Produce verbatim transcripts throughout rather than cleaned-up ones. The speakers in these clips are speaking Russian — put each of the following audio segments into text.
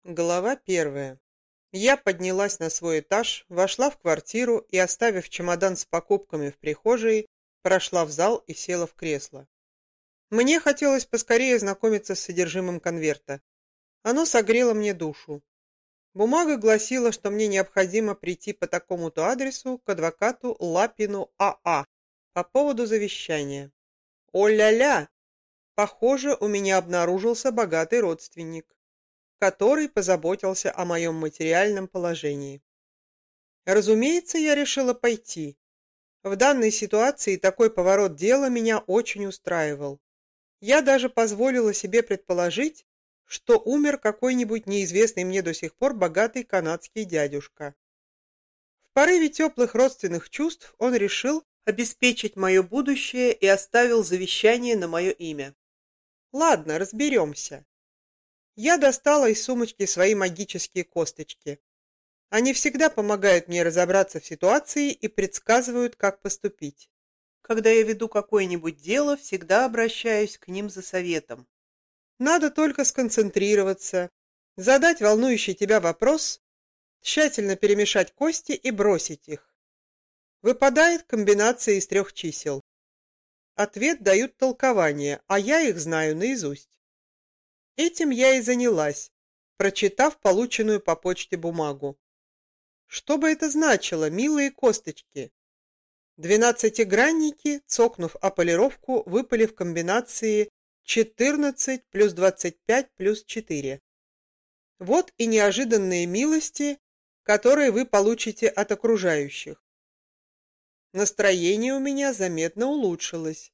Глава первая. Я поднялась на свой этаж, вошла в квартиру и, оставив чемодан с покупками в прихожей, прошла в зал и села в кресло. Мне хотелось поскорее знакомиться с содержимым конверта. Оно согрело мне душу. Бумага гласила, что мне необходимо прийти по такому-то адресу к адвокату Лапину А А по поводу завещания. О-ля-ля! Похоже, у меня обнаружился богатый родственник, который позаботился о моем материальном положении. Разумеется, я решила пойти. В данной ситуации такой поворот дела меня очень устраивал. Я даже позволила себе предположить, что умер какой-нибудь неизвестный мне до сих пор богатый канадский дядюшка. В порыве теплых родственных чувств он решил обеспечить мое будущее и оставил завещание на мое имя. Ладно, разберемся. Я достала из сумочки свои магические косточки. Они всегда помогают мне разобраться в ситуации и предсказывают, как поступить. Когда я веду какое-нибудь дело, всегда обращаюсь к ним за советом. Надо только сконцентрироваться, задать волнующий тебя вопрос, тщательно перемешать кости и бросить их. Выпадает комбинация из трех чисел. Ответ дают толкование, а я их знаю наизусть. Этим я и занялась, прочитав полученную по почте бумагу. Что бы это значило, милые косточки? Двенадцатигранники, цокнув о полировку, выпали в комбинации четырнадцать плюс двадцать пять плюс четыре. Вот и неожиданные милости, которые вы получите от окружающих. Настроение у меня заметно улучшилось.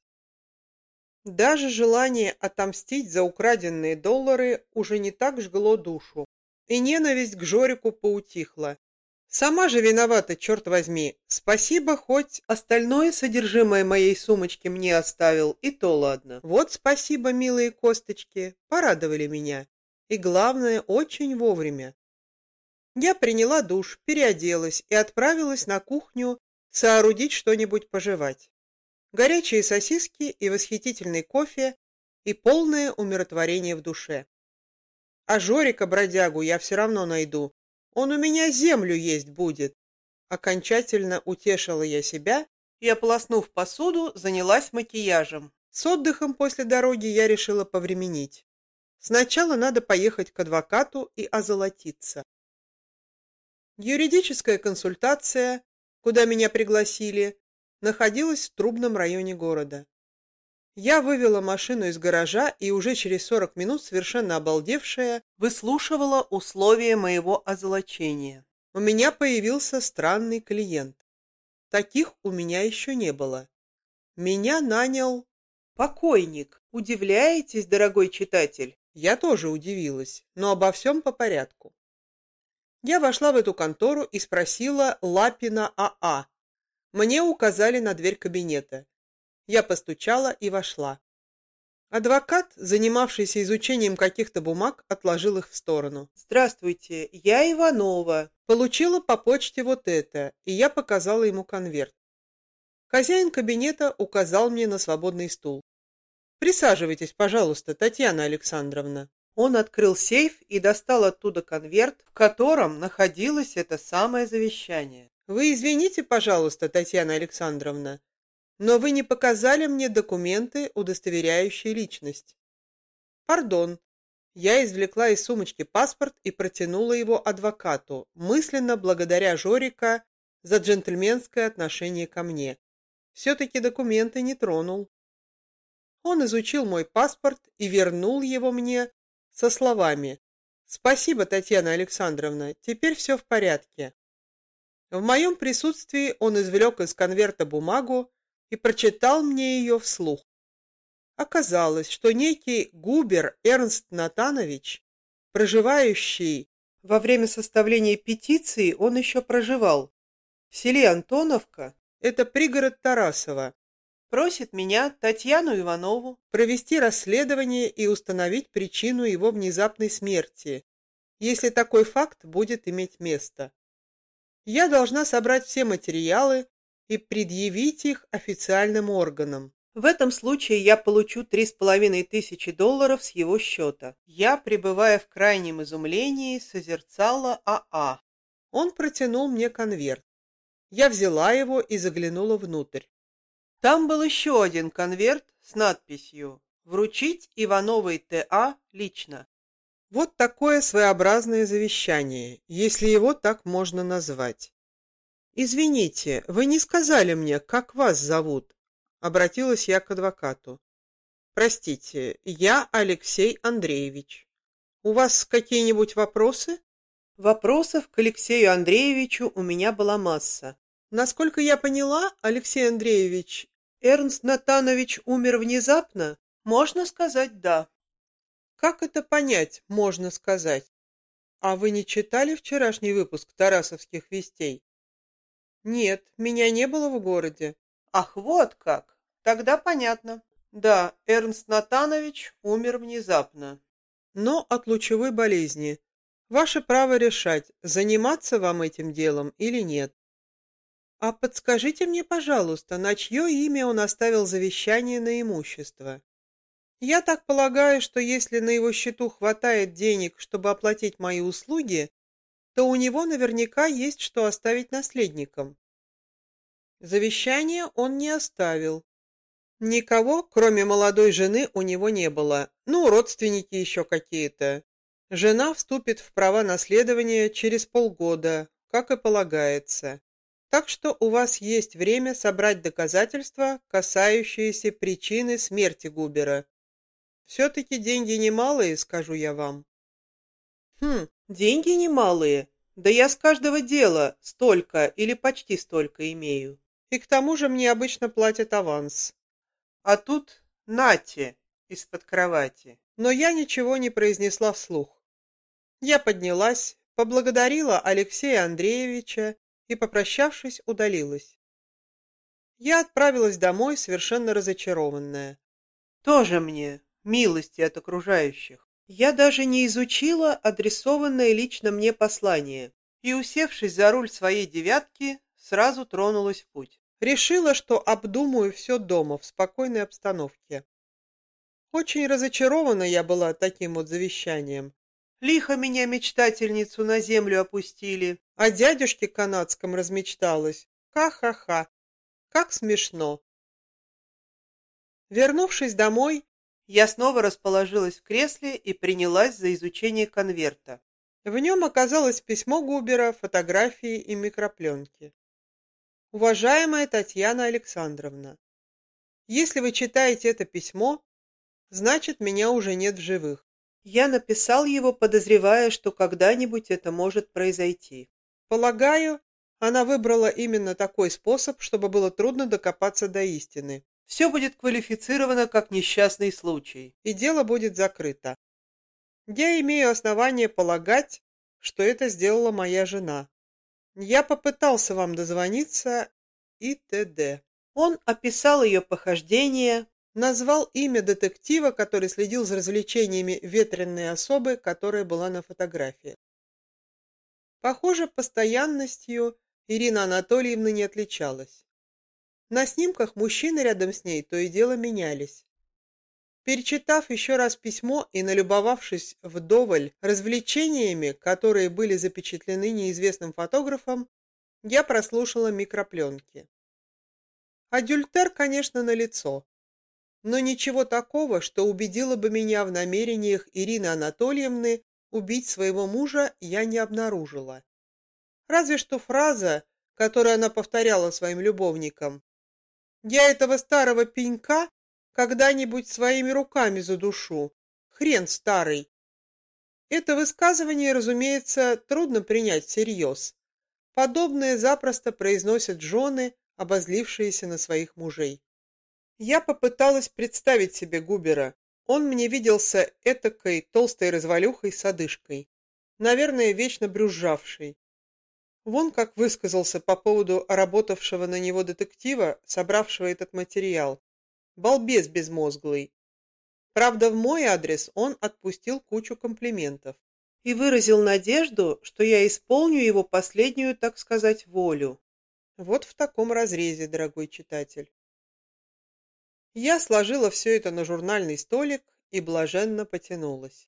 Даже желание отомстить за украденные доллары уже не так жгло душу, и ненависть к Жорику поутихла. Сама же виновата, черт возьми. Спасибо, хоть остальное содержимое моей сумочки мне оставил, и то ладно. Вот спасибо, милые косточки, порадовали меня. И главное, очень вовремя. Я приняла душ, переоделась и отправилась на кухню соорудить что-нибудь пожевать. Горячие сосиски и восхитительный кофе, и полное умиротворение в душе. А Жорика-бродягу я все равно найду. Он у меня землю есть будет. Окончательно утешила я себя и, ополоснув посуду, занялась макияжем. С отдыхом после дороги я решила повременить. Сначала надо поехать к адвокату и озолотиться. Юридическая консультация, куда меня пригласили, находилась в Трубном районе города. Я вывела машину из гаража и уже через сорок минут, совершенно обалдевшая, выслушивала условия моего озолочения. У меня появился странный клиент. Таких у меня еще не было. Меня нанял покойник. Удивляетесь, дорогой читатель? Я тоже удивилась, но обо всем по порядку. Я вошла в эту контору и спросила Лапина А А. Мне указали на дверь кабинета. Я постучала и вошла. Адвокат, занимавшийся изучением каких-то бумаг, отложил их в сторону. «Здравствуйте, я Иванова. Получила по почте вот это», и я показала ему конверт. Хозяин кабинета указал мне на свободный стул. «Присаживайтесь, пожалуйста, Татьяна Александровна». Он открыл сейф и достал оттуда конверт, в котором находилось это самое завещание. «Вы извините, пожалуйста, Татьяна Александровна, но вы не показали мне документы, удостоверяющие личность». «Пардон». Я извлекла из сумочки паспорт и протянула его адвокату, мысленно благодаря Жорика за джентльменское отношение ко мне. Все-таки документы не тронул. Он изучил мой паспорт и вернул его мне со словами: «Спасибо, Татьяна Александровна, теперь все в порядке». В моем присутствии он извлек из конверта бумагу и прочитал мне ее вслух. Оказалось, что некий Губер Эрнст Натанович, проживающий во время составления петиции, он еще проживал в селе Антоновка, это пригород Тарасова, просит меня, Татьяну Иванову, провести расследование и установить причину его внезапной смерти, если такой факт будет иметь место. Я должна собрать все материалы и предъявить их официальным органам. В этом случае я получу три с половиной тысячи долларов с его счета. Я, пребывая в крайнем изумлении, созерцала А А. Он протянул мне конверт. Я взяла его и заглянула внутрь. Там был еще один конверт с надписью «Вручить Ивановой Т А лично». Вот такое своеобразное завещание, если его так можно назвать. «Извините, вы не сказали мне, как вас зовут?» — обратилась я к адвокату. «Простите, я Алексей Андреевич. У вас какие-нибудь вопросы?» Вопросов к Алексею Андреевичу у меня была масса. Насколько я поняла, Алексей Андреевич, Эрнст Натанович умер внезапно? Можно сказать «да». Как это понять, можно сказать? А вы не читали вчерашний выпуск «Тарасовских вестей»? Нет, меня не было в городе. Ах, вот как! Тогда понятно. Да, Эрнст Натанович умер внезапно. Но от лучевой болезни. Ваше право решать, заниматься вам этим делом или нет. А подскажите мне, пожалуйста, на чье имя он оставил завещание на имущество? Я так полагаю, что если на его счету хватает денег, чтобы оплатить мои услуги, то у него наверняка есть что оставить наследникам. Завещание он не оставил. Никого, кроме молодой жены, у него не было. Ну, родственники еще какие-то. Жена вступит в права наследования через полгода, как и полагается. Так что у вас есть время собрать доказательства, касающиеся причины смерти Губера. Все-таки деньги немалые, скажу я вам. Хм, деньги немалые. Да я с каждого дела столько или почти столько имею. И к тому же мне обычно платят аванс. А тут нате из-под кровати. Но я ничего не произнесла вслух. Я поднялась, поблагодарила Алексея Андреевича и, попрощавшись, удалилась. Я отправилась домой, совершенно разочарованная. Тоже мне милости от окружающих. Я даже не изучила адресованное лично мне послание и, усевшись за руль своей девятки, сразу тронулась в путь. Решила, что обдумаю все дома в спокойной обстановке. Очень разочарована я была таким вот завещанием. Лихо меня, мечтательницу, на землю опустили, а дядюшке канадском размечталась. Ха-ха-ха, как смешно. Вернувшись домой, я снова расположилась в кресле и принялась за изучение конверта. В нем оказалось письмо Губера, фотографии и микропленки. Уважаемая Татьяна Александровна, если вы читаете это письмо, значит, меня уже нет в живых. Я написал его, подозревая, что когда-нибудь это может произойти. Полагаю, она выбрала именно такой способ, чтобы было трудно докопаться до истины. Все будет квалифицировано как несчастный случай, и дело будет закрыто. Я имею основание полагать, что это сделала моя жена. Я попытался вам дозвониться и т.д. Он описал ее похождения, назвал имя детектива, который следил за развлечениями ветреной особы, которая была на фотографии. Похоже, постоянностью Ирина Анатольевна не отличалась. На снимках мужчины рядом с ней то и дело менялись. Перечитав еще раз письмо и налюбовавшись вдоволь развлечениями, которые были запечатлены неизвестным фотографом, я прослушала микропленки. Адюльтер, конечно, налицо, но ничего такого, что убедило бы меня в намерениях Ирины Анатольевны убить своего мужа, я не обнаружила. Разве что фраза, которую она повторяла своим любовникам: «Я этого старого пенька когда-нибудь своими руками задушу. Хрен старый». Это высказывание, разумеется, трудно принять всерьез. Подобное запросто произносят жены, обозлившиеся на своих мужей. Я попыталась представить себе Губера. Он мне виделся этакой толстой развалюхой с одышкой, наверное, вечно брюзжавшей. Вон как высказался по поводу работавшего на него детектива, собравшего этот материал. Балбес безмозглый. Правда, в мой адрес он отпустил кучу комплиментов и выразил надежду, что я исполню его последнюю, так сказать, волю. Вот в таком разрезе, дорогой читатель. Я сложила все это на журнальный столик и блаженно потянулась.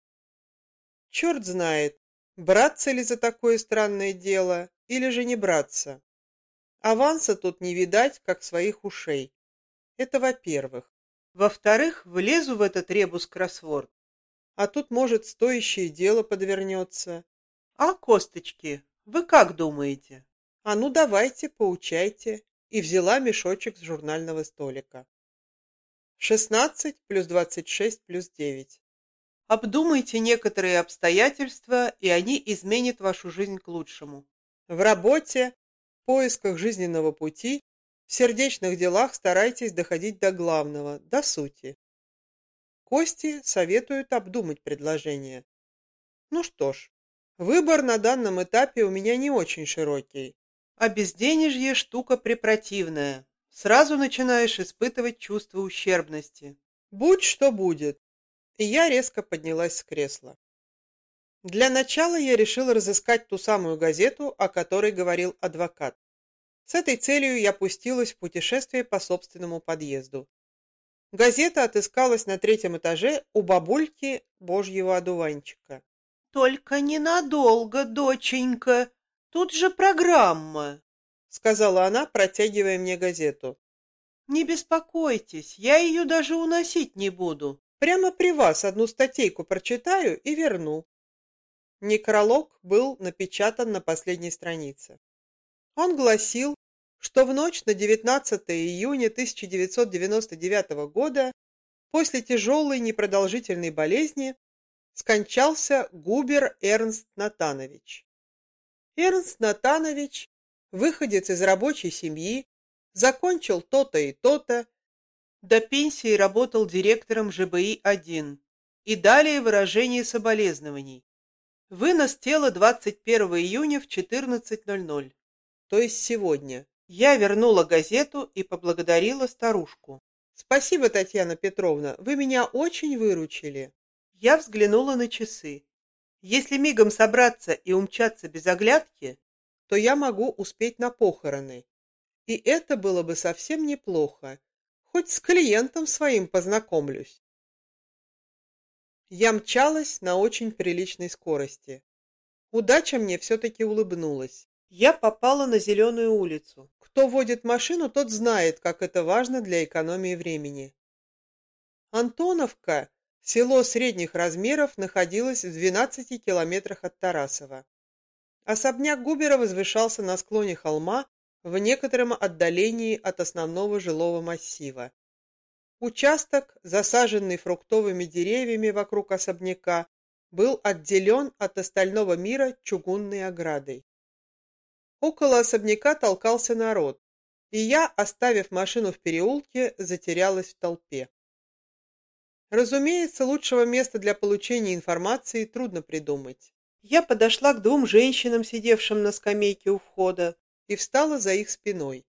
Черт знает, браться ли за такое странное дело или же не браться. Аванса тут не видать, как своих ушей. Это во-первых. Во-вторых, влезу в этот ребус-кроссворд, а тут, может, стоящее дело подвернется. А косточки, вы как думаете? А ну давайте, поучайте. И взяла мешочек с журнального столика. Шестнадцать плюс двадцать шесть плюс девять. Обдумайте некоторые обстоятельства, и они изменят вашу жизнь к лучшему. В работе, в поисках жизненного пути, в сердечных делах старайтесь доходить до главного, до сути. Кости советуют обдумать предложение. Ну что ж, выбор на данном этапе у меня не очень широкий. А безденежье штука препротивная. Сразу начинаешь испытывать чувство ущербности. Будь что будет. И я резко поднялась с кресла. Для начала я решила разыскать ту самую газету, о которой говорил адвокат. С этой целью я пустилась в путешествие по собственному подъезду. Газета отыскалась на третьем этаже у бабульки Божьего одуванчика. «Только ненадолго, доченька, тут же программа», — сказала она, протягивая мне газету. «Не беспокойтесь, я ее даже уносить не буду. Прямо при вас одну статейку прочитаю и верну». Некролог был напечатан на последней странице. Он гласил, что в ночь на девятнадцатое июня тысяча девятьсот девяносто девятого года после тяжелой непродолжительной болезни скончался Губер Эрнст Натанович. Эрнст Натанович, выходец из рабочей семьи, закончил то-то и то-то, до пенсии работал директором Ж Б И один. И далее выражение соболезнований. Вынос тела двадцать первого июня в четырнадцать ноль ноль. То есть сегодня. Я вернула газету и поблагодарила старушку. «Спасибо, Татьяна Петровна, вы меня очень выручили». Я взглянула на часы. Если мигом собраться и умчаться без оглядки, то я могу успеть на похороны. И это было бы совсем неплохо. Хоть с клиентом своим познакомлюсь. Я мчалась на очень приличной скорости. Удача мне все-таки улыбнулась. Я попала на Зеленую улицу. Кто водит машину, тот знает, как это важно для экономии времени. Антоновка, село средних размеров, находилось в двенадцати километрах от Тарасова. Особняк Губера возвышался на склоне холма в некотором отдалении от основного жилого массива. Участок, засаженный фруктовыми деревьями вокруг особняка, был отделен от остального мира чугунной оградой. Около особняка толкался народ, и я, оставив машину в переулке, затерялась в толпе. Разумеется, лучшего места для получения информации трудно придумать. Я подошла к двум женщинам, сидевшим на скамейке у входа, и встала за их спиной.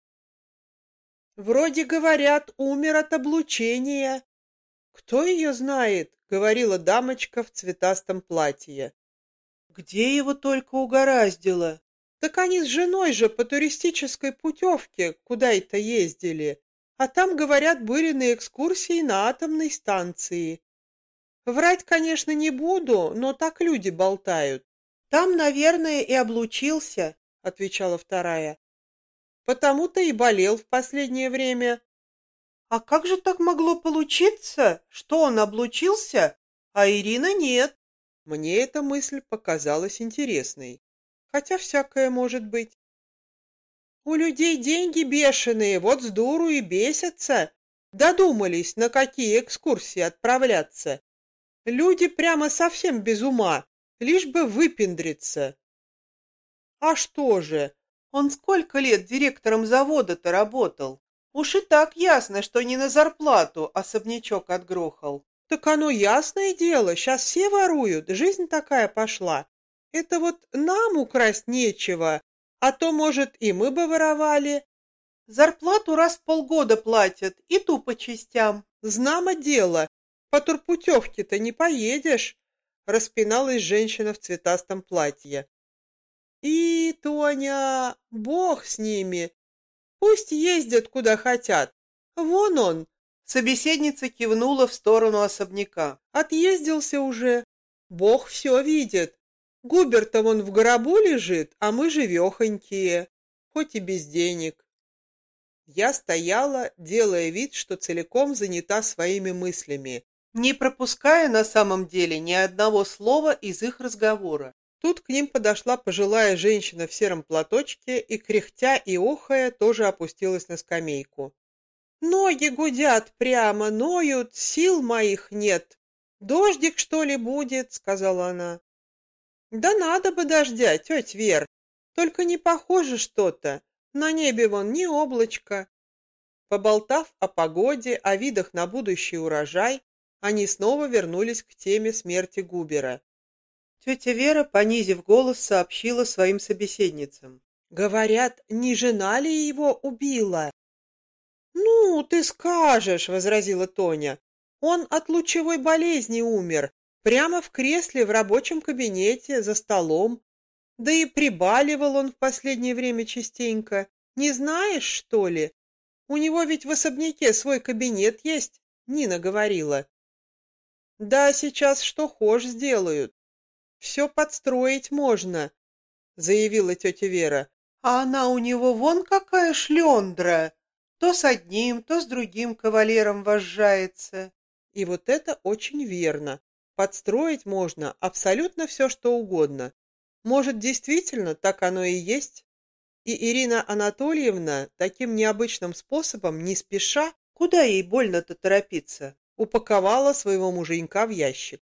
«Вроде, говорят, умер от облучения». «Кто ее знает?» — говорила дамочка в цветастом платье. «Где его только угораздило?» «Так они с женой же по туристической путевке куда-то ездили, а там, говорят, были на экскурсии на атомной станции. Врать, конечно, не буду, но так люди болтают». «Там, наверное, и облучился», — отвечала вторая. «Потому-то и болел в последнее время». «А как же так могло получиться, что он облучился, а Ирина нет?» Мне эта мысль показалась интересной, хотя всякое может быть. «У людей деньги бешеные, вот с дуру и бесятся. Додумались, на какие экскурсии отправляться. Люди прямо совсем без ума, лишь бы выпендриться». «А что же? Он сколько лет директором завода-то работал? Уж и так ясно, что не на зарплату особнячок отгрохал». «Так оно ясное дело, сейчас все воруют, жизнь такая пошла. Это вот нам украсть нечего, а то, может, и мы бы воровали». «Зарплату раз в полгода платят, и ту по частям». «Знамо дело, по турпутевке-то не поедешь», — распиналась женщина в цветастом платье. «И, Тоня, бог с ними, пусть ездят куда хотят. Вон он, Собеседница кивнула в сторону особняка. Отъездился уже. Бог все видит. Губер-то вон в гробу лежит, а мы живехонькие, хоть и без денег. Я стояла, делая вид, что целиком занята своими мыслями, не пропуская на самом деле ни одного слова из их разговора. Тут к ним подошла пожилая женщина в сером платочке и, кряхтя и охая, тоже опустилась на скамейку. «Ноги гудят прямо, ноют, сил моих нет. Дождик, что ли, будет?» — сказала она. «Да надо бы дождя, тетя Вер, только не похоже что-то. На небе вон ни облачко». Поболтав о погоде, о видах на будущий урожай, они снова вернулись к теме смерти Губера. Тетя Вера, понизив голос, сообщила своим собеседницам. «Говорят, не жена ли его убила?» «Ну, ты скажешь», — возразила Тоня. «Он от лучевой болезни умер, прямо в кресле в рабочем кабинете, за столом. Да и прибаливал он в последнее время частенько. Не знаешь, что ли? У него ведь в особняке свой кабинет есть», — Нина говорила. «Да сейчас что хошь сделают. Все подстроить можно», — заявила тетя Вера. «А она у него вон какая шлендра! То с одним, то с другим кавалером вожжается». И вот это очень верно. Подстроить можно абсолютно все, что угодно. Может, действительно, так оно и есть? И Ирина Анатольевна таким необычным способом, не спеша, куда ей больно-то торопиться, упаковала своего муженька в ящик.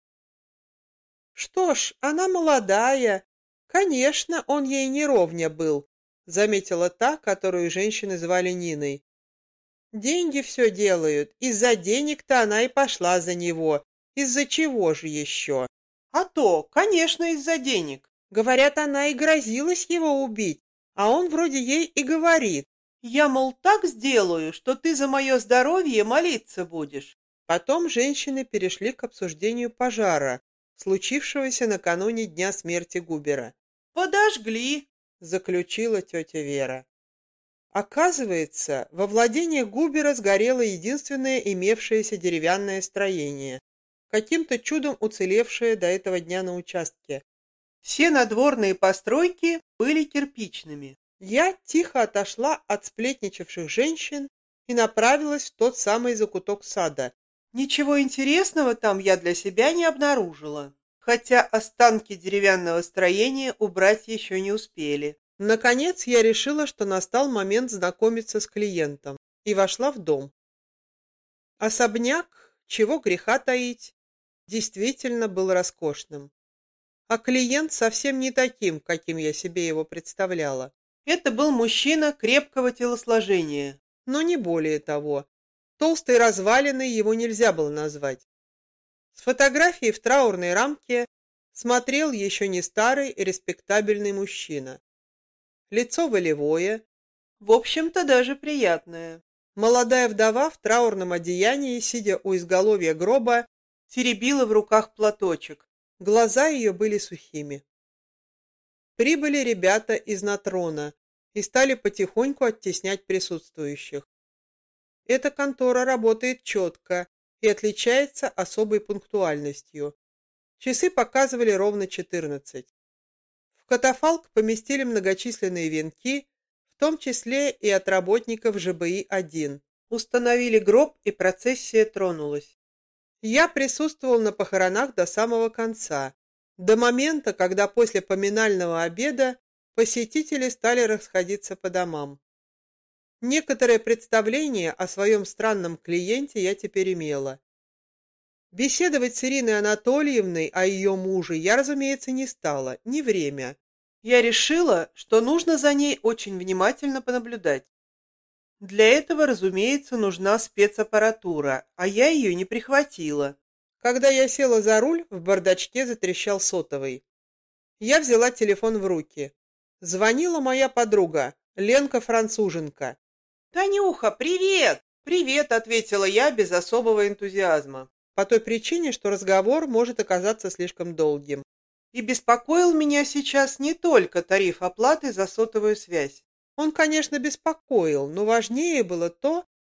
«Что ж, она молодая. Конечно, он ей не ровня был», — заметила та, которую женщины звали Ниной. «Деньги все делают. Из-за денег-то она и пошла за него. Из-за чего же еще?» «А то, конечно, из-за денег. Говорят, она и грозилась его убить, а он вроде ей и говорит. Я, мол, так сделаю, что ты за мое здоровье молиться будешь». Потом женщины перешли к обсуждению пожара, случившегося накануне дня смерти Губера. «Подожгли», — заключила тетя Вера. Оказывается, во владении Губера сгорело единственное имевшееся деревянное строение, каким-то чудом уцелевшее до этого дня на участке. Все надворные постройки были кирпичными. Я тихо отошла от сплетничавших женщин и направилась в тот самый закуток сада. Ничего интересного там я для себя не обнаружила, хотя останки деревянного строения убрать еще не успели. Наконец я решила, что настал момент знакомиться с клиентом, и вошла в дом. Особняк, чего греха таить, действительно был роскошным. А клиент совсем не таким, каким я себе его представляла. Это был мужчина крепкого телосложения. Но не более того. Толстой развалиной его нельзя было назвать. С фотографией в траурной рамке смотрел еще не старый и респектабельный мужчина. Лицо волевое, в общем-то даже приятное. Молодая вдова в траурном одеянии, сидя у изголовья гроба, теребила в руках платочек. Глаза ее были сухими. Прибыли ребята из Натрона и стали потихоньку оттеснять присутствующих. Эта контора работает четко и отличается особой пунктуальностью. Часы показывали ровно четырнадцать. В катафалк поместили многочисленные венки, в том числе и от работников Ж Б И один. Установили гроб, и процессия тронулась. Я присутствовал на похоронах до самого конца, до момента, когда после поминального обеда посетители стали расходиться по домам. Некоторое представление о своем странном клиенте я теперь имела. Беседовать с Ириной Анатольевной о ее муже я, разумеется, не стала, не время. Я решила, что нужно за ней очень внимательно понаблюдать. Для этого, разумеется, нужна спецаппаратура, а я ее не прихватила. Когда я села за руль, в бардачке затрещал сотовый. Я взяла телефон в руки. Звонила моя подруга, Ленка-француженка. «Танюха, привет!» «Привет», — ответила я без особого энтузиазма. По той причине, что разговор может оказаться слишком долгим. И беспокоил меня сейчас не только тариф оплаты за сотовую связь. Он, конечно, беспокоил, но важнее было то,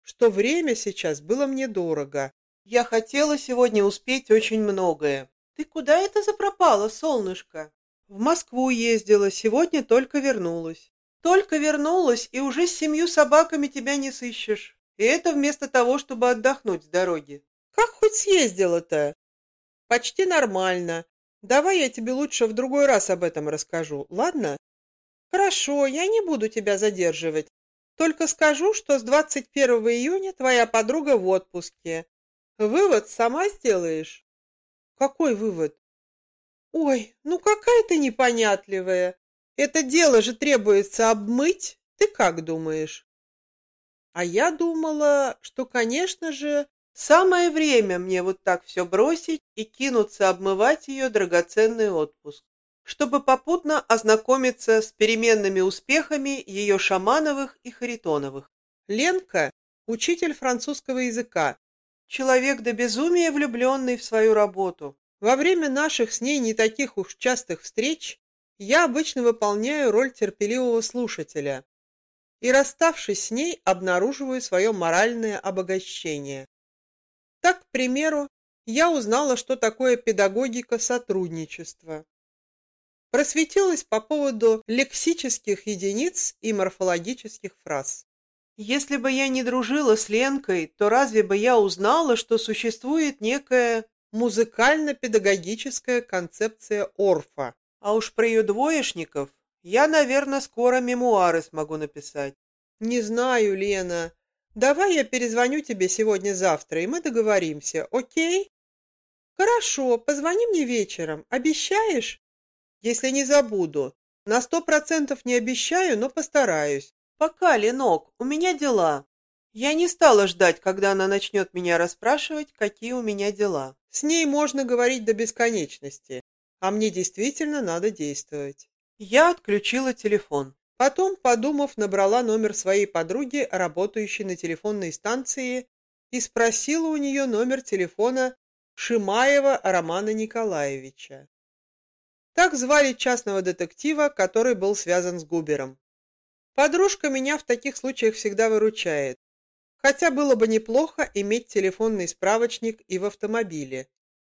что время сейчас было мне дорого. Я хотела сегодня успеть очень многое. Ты куда это запропала, солнышко? В Москву ездила, сегодня только вернулась. Только вернулась, и уже с семью собаками тебя не сыщешь. И это вместо того, чтобы отдохнуть с дороги. Как хоть съездила-то? Почти нормально. Давай я тебе лучше в другой раз об этом расскажу, ладно? Хорошо, я не буду тебя задерживать. Только скажу, что с двадцать первого июня твоя подруга в отпуске. Вывод сама сделаешь? Какой вывод? Ой, ну какая ты непонятливая. Это дело же требуется обмыть. Ты как думаешь? А я думала, что, конечно же, самое время мне вот так все бросить и кинуться обмывать ее драгоценный отпуск, чтобы попутно ознакомиться с переменными успехами ее Шамановых и Харитоновых. Ленка – учитель французского языка. Человек до безумия влюбленный в свою работу. Во время наших с ней не таких уж частых встреч я обычно выполняю роль терпеливого слушателя и, расставшись с ней, обнаруживаю свое моральное обогащение. Так, к примеру, я узнала, что такое педагогика сотрудничества. Просветилась по поводу лексических единиц и морфологических фраз. Если бы я не дружила с Ленкой, то разве бы я узнала, что существует некая музыкально-педагогическая концепция Орфа? А уж про ее двоечников я, наверное, скоро мемуары смогу написать. Не знаю, Лена. Давай я перезвоню тебе сегодня-завтра, и мы договоримся, окей? Хорошо, позвони мне вечером. Обещаешь? Если не забуду. На сто процентов не обещаю, но постараюсь. Пока, Ленок, у меня дела. Я не стала ждать, когда она начнет меня расспрашивать, какие у меня дела. С ней можно говорить до бесконечности, а мне действительно надо действовать. Я отключила телефон. Потом, подумав, набрала номер своей подруги, работающей на телефонной станции, и спросила у нее номер телефона Шимаева Романа Николаевича. Так звали частного детектива, который был связан с Губером. Подружка меня в таких случаях всегда выручает, хотя было бы неплохо иметь телефонный справочник и в автомобиле.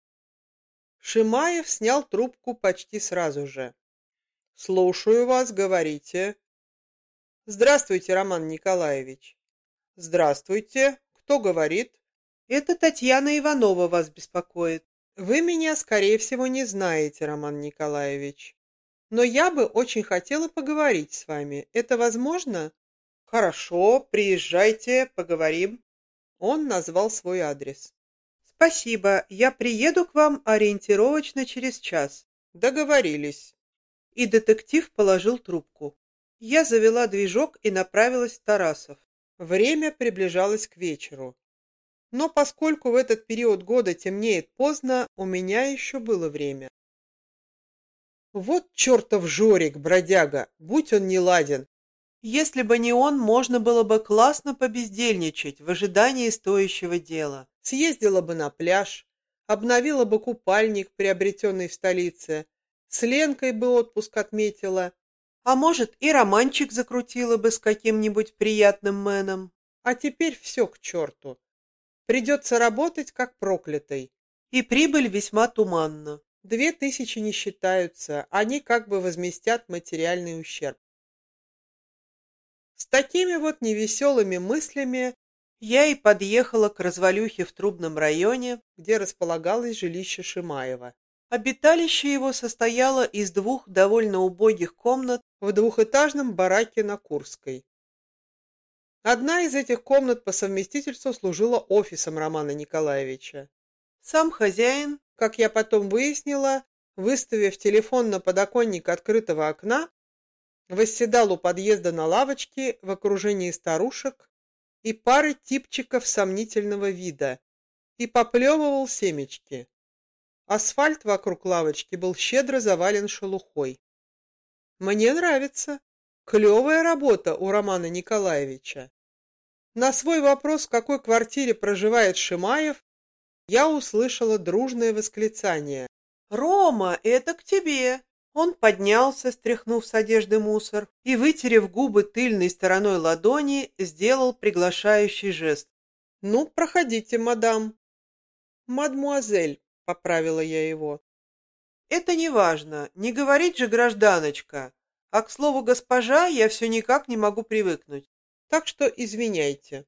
Шимаев снял трубку почти сразу же. «Слушаю вас, говорите». «Здравствуйте, Роман Николаевич». «Здравствуйте. Кто говорит?» «Это Татьяна Иванова вас беспокоит». «Вы меня, скорее всего, не знаете, Роман Николаевич. Но я бы очень хотела поговорить с вами. Это возможно?» «Хорошо, приезжайте, поговорим». Он назвал свой адрес. «Спасибо, я приеду к вам ориентировочно через час». «Договорились». И детектив положил трубку. Я завела движок и направилась в Тарасов. Время приближалось к вечеру. Но поскольку в этот период года темнеет поздно, у меня еще было время. Вот чертов Жорик, бродяга, будь он неладен. Если бы не он, можно было бы классно побездельничать в ожидании стоящего дела. Съездила бы на пляж, обновила бы купальник, приобретенный в столице, с Ленкой бы отпуск отметила. А может, и романчик закрутила бы с каким-нибудь приятным мэном. А теперь все к черту. Придется работать как проклятый. И прибыль весьма туманна. Две тысячи не считаются, они как бы возместят материальный ущерб. С такими вот невеселыми мыслями я и подъехала к развалюхе в Трубном районе, где располагалось жилище Шимаева. Обиталище его состояло из двух довольно убогих комнат в двухэтажном бараке на Курской. Одна из этих комнат по совместительству служила офисом Романа Николаевича. Сам хозяин, как я потом выяснила, выставив телефон на подоконник открытого окна, восседал у подъезда на лавочке в окружении старушек и пары типчиков сомнительного вида и поплевывал семечки. Асфальт вокруг лавочки был щедро завален шелухой. Мне нравится. Клевая работа у Романа Николаевича. На свой вопрос, в какой квартире проживает Шимаев, я услышала дружное восклицание. «Рома, это к тебе! Он поднялся, стряхнув с одежды мусор, и, вытерев губы тыльной стороной ладони, сделал приглашающий жест. «Ну, проходите, мадам». «Мадмуазель», — поправила я его. «Это не важно, не говорить же гражданочка, а к слову госпожа я все никак не могу привыкнуть. Так что извиняйте».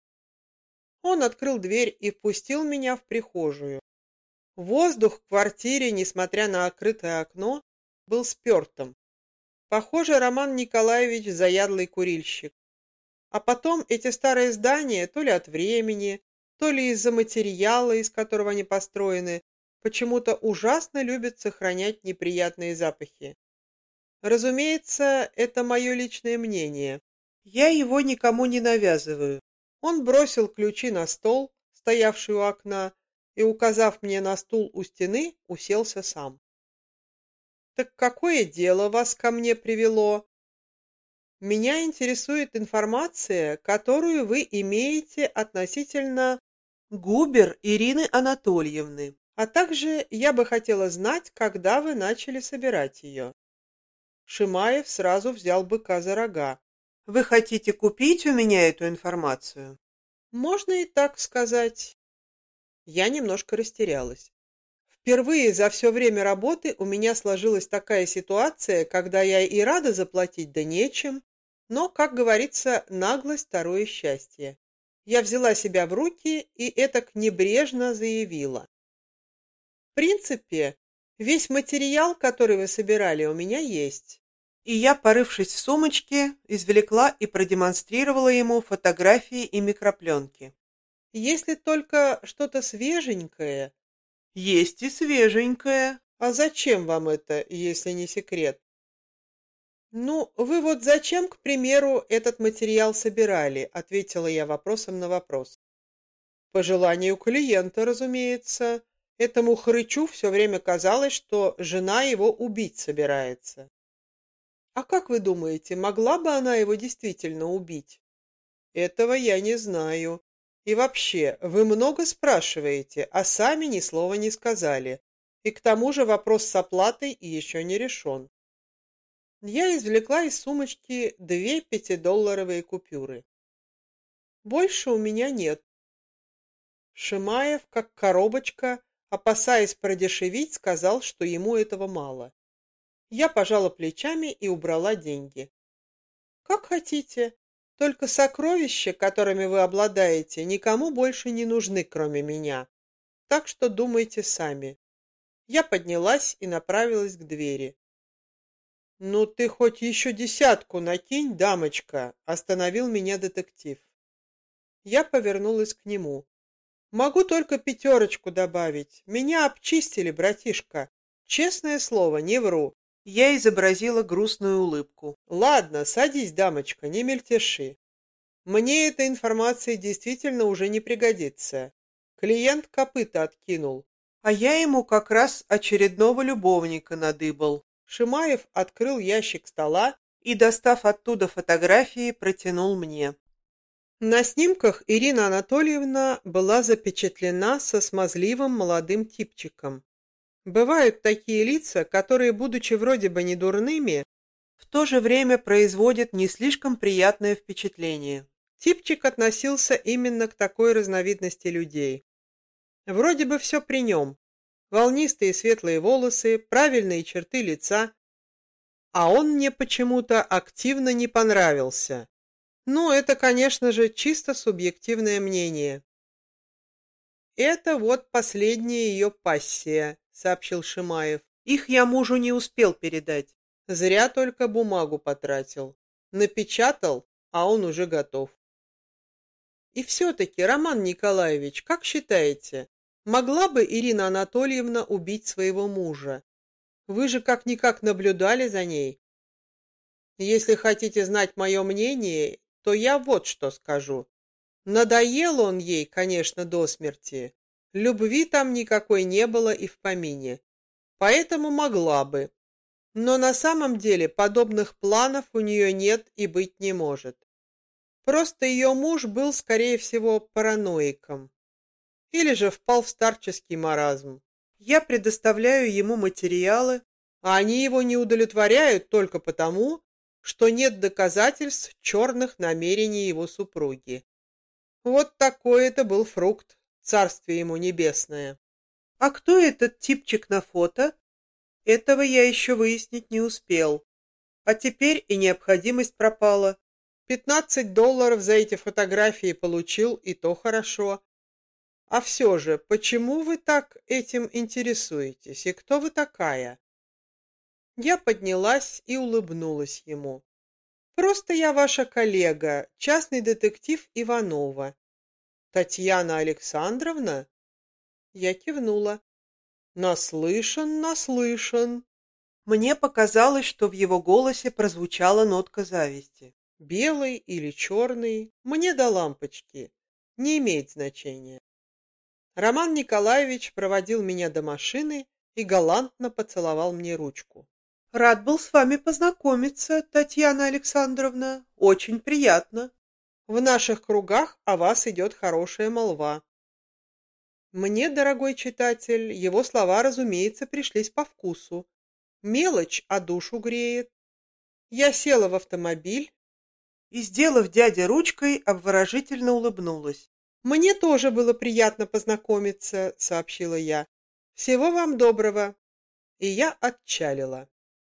Он открыл дверь и впустил меня в прихожую. Воздух в квартире, несмотря на открытое окно, был спертым. Похоже, Роман Николаевич заядлый курильщик. А потом эти старые здания, то ли от времени, то ли из-за материала, из которого они построены, почему-то ужасно любят сохранять неприятные запахи. Разумеется, это мое личное мнение. Я его никому не навязываю». Он бросил ключи на стол, стоявший у окна, и, указав мне на стул у стены, уселся сам. «Так какое дело вас ко мне привело?» «Меня интересует информация, которую вы имеете относительно Губер Ирины Анатольевны. А также я бы хотела знать, когда вы начали собирать ее». Шимаев сразу взял быка за рога. Вы хотите купить у меня эту информацию? Можно и так сказать. Я немножко растерялась. Впервые за все время работы у меня сложилась такая ситуация, когда я и рада заплатить, да нечем, но, как говорится, наглость – второе счастье. Я взяла себя в руки и этак небрежно заявила. В принципе, весь материал, который вы собирали, у меня есть. И я, порывшись в сумочке, извлекла и продемонстрировала ему фотографии и микропленки. Если только что-то свеженькое. Есть и свеженькое. А зачем вам это, если не секрет? Ну, вы вот зачем, к примеру, этот материал собирали, ответила я вопросом на вопрос. По желанию клиента, разумеется. Этому хрычу все время казалось, что жена его убить собирается. А как вы думаете, могла бы она его действительно убить? Этого я не знаю. И вообще, вы много спрашиваете, а сами ни слова не сказали. И к тому же вопрос с оплатой еще не решен. Я извлекла из сумочки две пятидолларовые купюры. Больше у меня нет. Шимаев, как коробочка, опасаясь продешевить, сказал, что ему этого мало. Я пожала плечами и убрала деньги. Как хотите, только сокровища, которыми вы обладаете, никому больше не нужны, кроме меня. Так что думайте сами. Я поднялась и направилась к двери. «Ну ты хоть еще десятку накинь, дамочка», — остановил меня детектив. Я повернулась к нему. «Могу только пятерочку добавить. Меня обчистили, братишка. Честное слово, не вру». Я изобразила грустную улыбку. «Ладно, садись, дамочка, не мельтеши. Мне эта информация действительно уже не пригодится. Клиент копыта откинул». А я ему как раз очередного любовника надыбал. Шимаев открыл ящик стола И, достав оттуда фотографии, протянул мне. На снимках Ирина Анатольевна была запечатлена со смазливым молодым типчиком. Бывают такие лица, которые, будучи вроде бы недурными, В то же время производят не слишком приятное впечатление. типчик относился именно к такой разновидности людей. Вроде бы все при нем. Волнистые светлые волосы, правильные черты лица. А он мне почему-то активно не понравился. Ну, это, конечно же, чисто субъективное мнение. «Это вот последняя ее пассия», — сообщил Шимаев. Их я мужу не успел передать. Зря только бумагу потратил. Напечатал, а он уже готов. И все-таки, Роман Николаевич, как считаете, могла бы Ирина Анатольевна убить своего мужа? Вы же как-никак наблюдали за ней. Если хотите знать мое мнение, то я вот что скажу. Надоел он ей, конечно, до смерти. Любви там никакой не было и в помине. Поэтому могла бы. Но на самом деле подобных планов у нее нет и быть не может. Просто ее муж был, скорее всего, параноиком. Или же впал в старческий маразм. Я предоставляю ему материалы. а они его не удовлетворяют только потому, что нет доказательств черных намерений его супруги. Вот такой это был фрукт, царствие ему небесное. А кто этот типчик на фото? Этого я еще выяснить не успел. А теперь и необходимость пропала. Пятнадцать долларов за эти фотографии получил, и то хорошо. А все же, почему вы так этим интересуетесь, и кто вы такая? Я поднялась и улыбнулась ему. Просто я ваша коллега, частный детектив Иванова. Татьяна Александровна? Я кивнула. Наслышан, наслышан. Мне показалось, что в его голосе прозвучала нотка зависти. Белый или черный, мне до лампочки, не имеет значения. Роман Николаевич проводил меня до машины и галантно поцеловал мне ручку. Рад был с вами познакомиться, Татьяна Александровна. Очень приятно. В наших кругах о вас идет хорошая молва. Мне, дорогой читатель, его слова, разумеется, пришлись по вкусу. Мелочь, а душу греет. Я села в автомобиль и, сделав дяде ручкой, обворожительно улыбнулась. «Мне тоже было приятно познакомиться», — сообщила я. «Всего вам доброго». И я отчалила.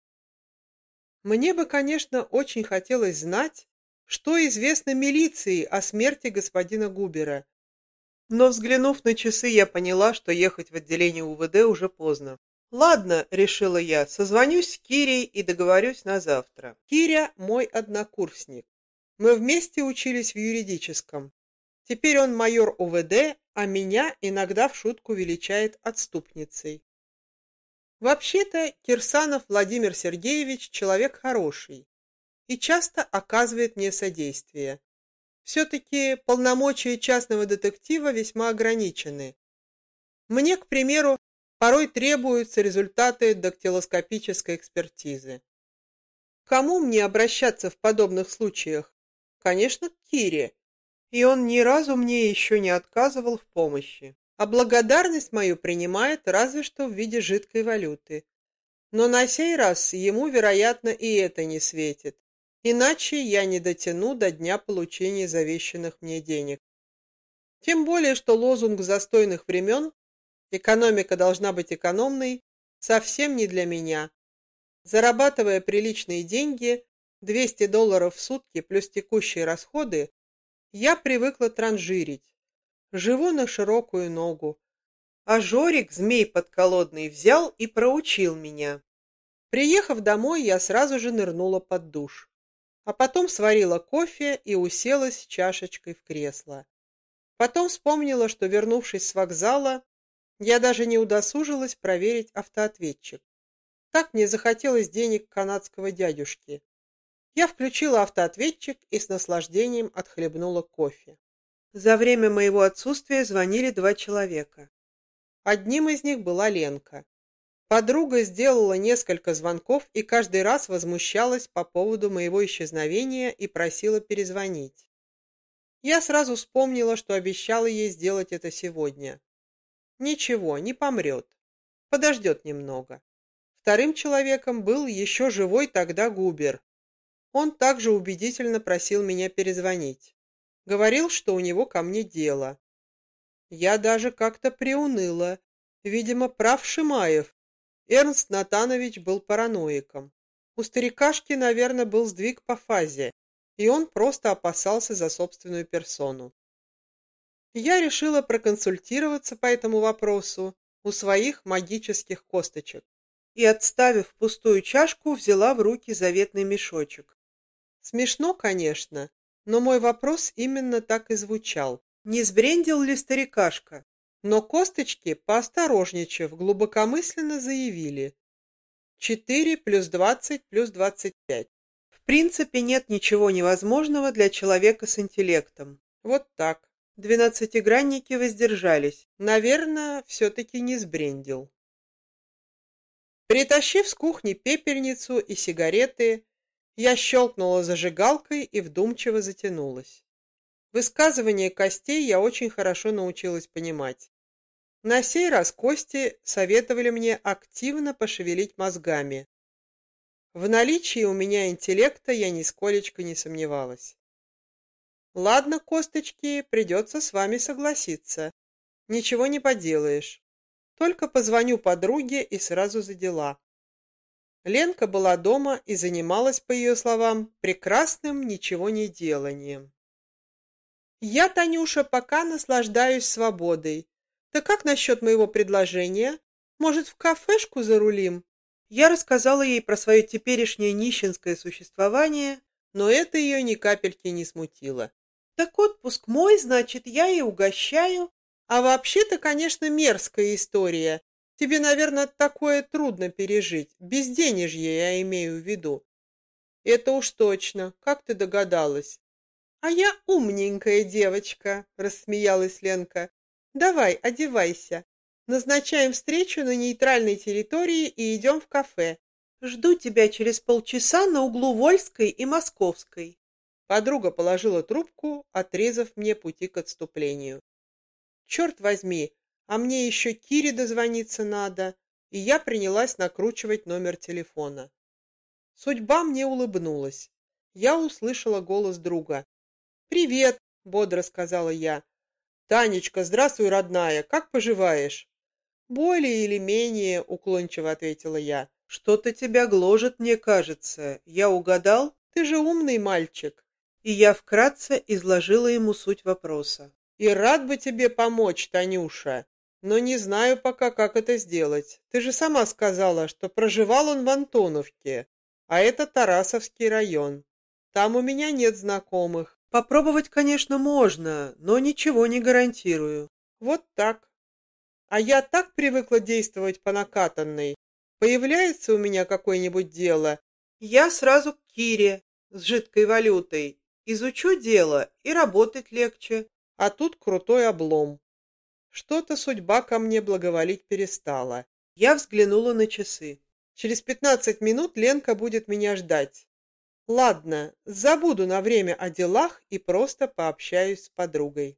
Мне бы, конечно, очень хотелось знать, что известно милиции о смерти господина Губера. Но, взглянув на часы, я поняла, что ехать в отделение УВД уже поздно. «Ладно», — решила я, — «созвонюсь с Кирей и договорюсь на завтра». Киря — мой однокурсник. Мы вместе учились в юридическом. Теперь он майор УВД, а меня иногда в шутку величает отступницей. Вообще-то Кирсанов Владимир Сергеевич человек хороший и часто оказывает мне содействие. Все-таки полномочия частного детектива весьма ограничены. Мне, к примеру, порой требуются результаты дактилоскопической экспертизы. К кому мне обращаться в подобных случаях? Конечно, к Кире. И он ни разу мне еще не отказывал в помощи. А благодарность мою принимает разве что в виде жидкой валюты. Но на сей раз ему, вероятно, и это не светит. Иначе я не дотяну до дня получения завещанных мне денег. Тем более, что лозунг застойных времен «экономика должна быть экономной» совсем не для меня. Зарабатывая приличные деньги, двести долларов в сутки плюс текущие расходы, я привыкла транжирить. Живу на широкую ногу. А Жорик, змей подколодный, взял и проучил меня. Приехав домой, я сразу же нырнула под душ. А потом сварила кофе и уселась с чашечкой в кресло. Потом вспомнила, что, вернувшись с вокзала, я даже не удосужилась проверить автоответчик. Так мне захотелось денег канадского дядюшки. Я включила автоответчик и с наслаждением отхлебнула кофе. За время моего отсутствия звонили два человека. Одним из них была Ленка. Подруга сделала несколько звонков и каждый раз возмущалась по поводу моего исчезновения и просила перезвонить. Я сразу вспомнила, что обещала ей сделать это сегодня. Ничего, не помрет. Подождет немного. Вторым человеком был еще живой тогда Губер. Он также убедительно просил меня перезвонить. Говорил, что у него ко мне дело. Я даже как-то приуныла. Видимо, прав Шимаев. Эрнст Натанович был параноиком. У старикашки, наверное, был сдвиг по фазе, и он просто опасался за собственную персону. Я решила проконсультироваться по этому вопросу у своих магических косточек и, отставив пустую чашку, взяла в руки заветный мешочек. Смешно, конечно, но мой вопрос именно так и звучал. Не сбрендил ли старикашка? Но косточки, поосторожничав, глубокомысленно заявили: четыре плюс двадцать плюс двадцать пять. В принципе, нет ничего невозможного для человека с интеллектом. Вот так. Двенадцатигранники воздержались. Наверное, все-таки не сбрендил. Притащив с кухни пепельницу и сигареты, я щелкнула зажигалкой и вдумчиво затянулась. Высказывание костей я очень хорошо научилась понимать. На сей раз Кости советовали мне активно пошевелить мозгами. В наличии у меня интеллекта я нисколечко не сомневалась. Ладно, косточки, придется с вами согласиться. Ничего не поделаешь. Только позвоню подруге и сразу за дела. Ленка была дома и занималась, по ее словам, прекрасным ничего не деланием. Я, Танюша, пока наслаждаюсь свободой. Да как насчет моего предложения? Может, в кафешку зарулим? Я рассказала ей про свое теперешнее нищенское существование, но это ее ни капельки не смутило. Так отпуск мой, значит, я и угощаю. А вообще-то, конечно, мерзкая история. Тебе, наверное, такое трудно пережить. Безденежье я имею в виду. Это уж точно. Как ты догадалась? А я умненькая девочка, рассмеялась Ленка. Давай, одевайся. Назначаем встречу на нейтральной территории и идем в кафе. Жду тебя через полчаса на углу Вольской и Московской. Подруга положила трубку, отрезав мне пути к отступлению. Черт возьми, а мне еще Кире дозвониться надо, и я принялась накручивать номер телефона. Судьба мне улыбнулась. Я услышала голос друга. «Привет», — бодро сказала я. «Танечка, здравствуй, родная, как поживаешь?» «Более или менее», — уклончиво ответила я. «Что-то тебя гложет, мне кажется. Я угадал?» «Ты же умный мальчик». И я вкратце изложила ему суть вопроса. «И рад бы тебе помочь, Танюша, но не знаю пока, как это сделать. Ты же сама сказала, что проживал он в Антоновке, а это Тарасовский район. Там у меня нет знакомых». «Попробовать, конечно, можно, но ничего не гарантирую». «Вот так. А я так привыкла действовать по накатанной. Появляется у меня какое-нибудь дело, я сразу к Кире с жидкой валютой. Изучу дело, и работать легче. А тут крутой облом. Что-то судьба ко мне благоволить перестала». Я взглянула на часы. «Через пятнадцать минут Ленка будет меня ждать. Ладно, забуду на время о делах и просто пообщаюсь с подругой».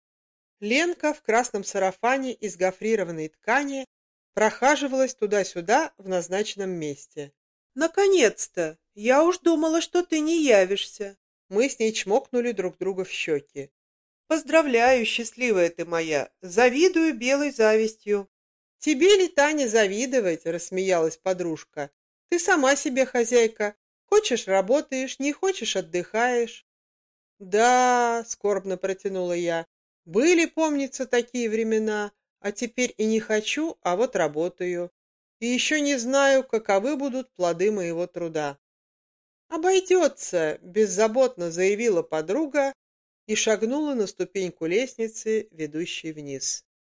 Ленка в красном сарафане из гофрированной ткани прохаживалась туда-сюда в назначенном месте. «Наконец-то! Я уж думала, что ты не явишься». Мы с ней чмокнули друг друга в щеки. «Поздравляю, счастливая ты моя! Завидую белой завистью». «Тебе ли, Таня, завидовать?» — рассмеялась подружка. «Ты сама себе хозяйка. Хочешь — работаешь, не хочешь — отдыхаешь». «Да», — скорбно протянула я, — «были, помнится, такие времена, а теперь и не хочу, а вот работаю. И еще не знаю, каковы будут плоды моего труда». «Обойдется», — беззаботно заявила подруга и шагнула на ступеньку лестницы, ведущей вниз.